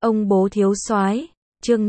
Ông bố thiếu soái, chương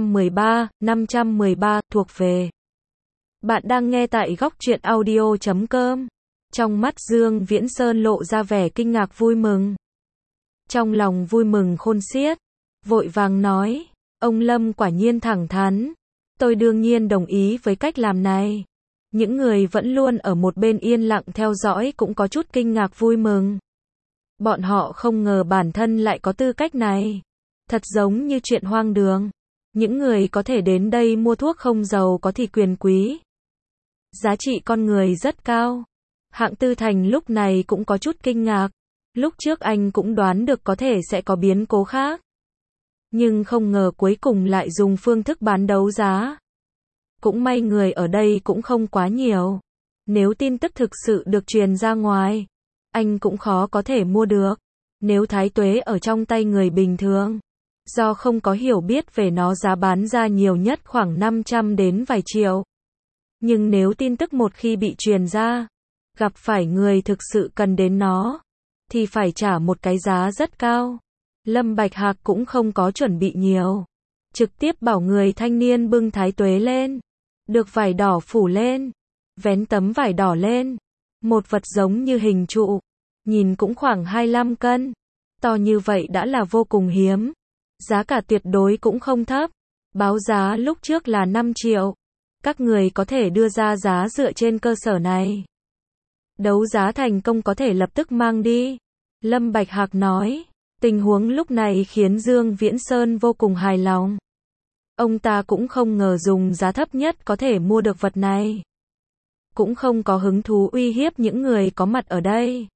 513 thuộc về. Bạn đang nghe tại góc truyện audio.com. Trong mắt Dương Viễn Sơn lộ ra vẻ kinh ngạc vui mừng. Trong lòng vui mừng khôn xiết, vội vàng nói, ông Lâm quả nhiên thẳng thắn. Tôi đương nhiên đồng ý với cách làm này. Những người vẫn luôn ở một bên yên lặng theo dõi cũng có chút kinh ngạc vui mừng. Bọn họ không ngờ bản thân lại có tư cách này. Thật giống như chuyện hoang đường. Những người có thể đến đây mua thuốc không giàu có thì quyền quý. Giá trị con người rất cao. Hạng Tư Thành lúc này cũng có chút kinh ngạc. Lúc trước anh cũng đoán được có thể sẽ có biến cố khác. Nhưng không ngờ cuối cùng lại dùng phương thức bán đấu giá. Cũng may người ở đây cũng không quá nhiều. Nếu tin tức thực sự được truyền ra ngoài, anh cũng khó có thể mua được. Nếu Thái Tuế ở trong tay người bình thường, do không có hiểu biết về nó giá bán ra nhiều nhất khoảng 500 đến vài triệu. Nhưng nếu tin tức một khi bị truyền ra, gặp phải người thực sự cần đến nó, thì phải trả một cái giá rất cao. Lâm Bạch Hạc cũng không có chuẩn bị nhiều. Trực tiếp bảo người thanh niên bưng Thái Tuế lên. Được vải đỏ phủ lên. Vén tấm vải đỏ lên. Một vật giống như hình trụ. Nhìn cũng khoảng 25 cân. To như vậy đã là vô cùng hiếm. Giá cả tuyệt đối cũng không thấp. Báo giá lúc trước là 5 triệu. Các người có thể đưa ra giá dựa trên cơ sở này. Đấu giá thành công có thể lập tức mang đi. Lâm Bạch Hạc nói. Tình huống lúc này khiến Dương Viễn Sơn vô cùng hài lòng. Ông ta cũng không ngờ dùng giá thấp nhất có thể mua được vật này. Cũng không có hứng thú uy hiếp những người có mặt ở đây.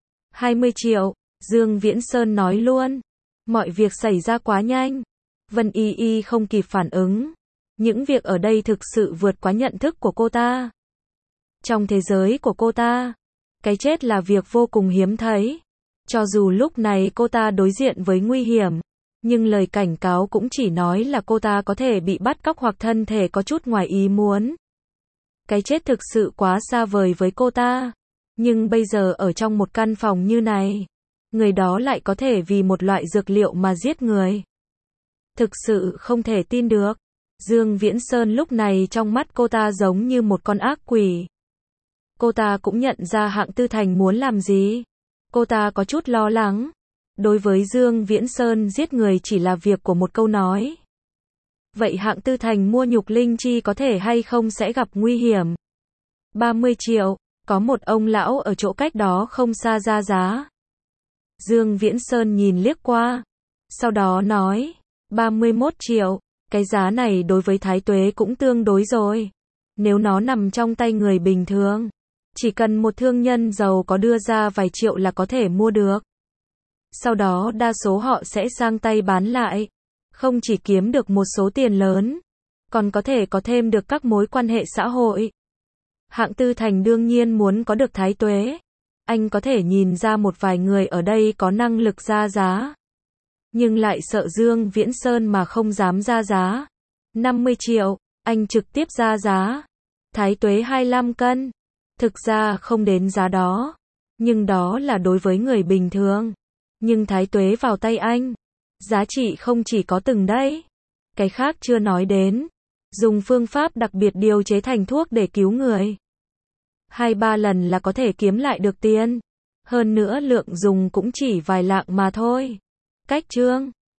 20 triệu, Dương Viễn Sơn nói luôn. Mọi việc xảy ra quá nhanh. Vân Y Y không kịp phản ứng. Những việc ở đây thực sự vượt quá nhận thức của cô ta. Trong thế giới của cô ta, cái chết là việc vô cùng hiếm thấy. Cho dù lúc này cô ta đối diện với nguy hiểm, nhưng lời cảnh cáo cũng chỉ nói là cô ta có thể bị bắt cóc hoặc thân thể có chút ngoài ý muốn. Cái chết thực sự quá xa vời với cô ta. Nhưng bây giờ ở trong một căn phòng như này, người đó lại có thể vì một loại dược liệu mà giết người. Thực sự không thể tin được. Dương Viễn Sơn lúc này trong mắt cô ta giống như một con ác quỷ. Cô ta cũng nhận ra Hạng Tư Thành muốn làm gì. Cô ta có chút lo lắng. Đối với Dương Viễn Sơn giết người chỉ là việc của một câu nói. Vậy Hạng Tư Thành mua nhục linh chi có thể hay không sẽ gặp nguy hiểm. 30 triệu, có một ông lão ở chỗ cách đó không xa ra giá. Dương Viễn Sơn nhìn liếc qua. Sau đó nói, 31 triệu, cái giá này đối với Thái Tuế cũng tương đối rồi. Nếu nó nằm trong tay người bình thường, chỉ cần một thương nhân giàu có đưa ra vài triệu là có thể mua được. Sau đó đa số họ sẽ sang tay bán lại. Không chỉ kiếm được một số tiền lớn, còn có thể có thêm được các mối quan hệ xã hội. Hạng Tư Thành đương nhiên muốn có được Thái Tuế. Anh có thể nhìn ra một vài người ở đây có năng lực ra giá. Nhưng lại sợ Dương Viễn Sơn mà không dám ra giá. 50 triệu, anh trực tiếp ra giá. Thái Tuế 25 cân. Thực ra không đến giá đó. Nhưng đó là đối với người bình thường. Nhưng Thái Tuế vào tay anh, giá trị không chỉ có từng đấy. Cái khác chưa nói đến. Dùng phương pháp đặc biệt điều chế thành thuốc để cứu người. 2-3 lần là có thể kiếm lại được tiền. Hơn nữa lượng dùng cũng chỉ vài lạng mà thôi. Cách chương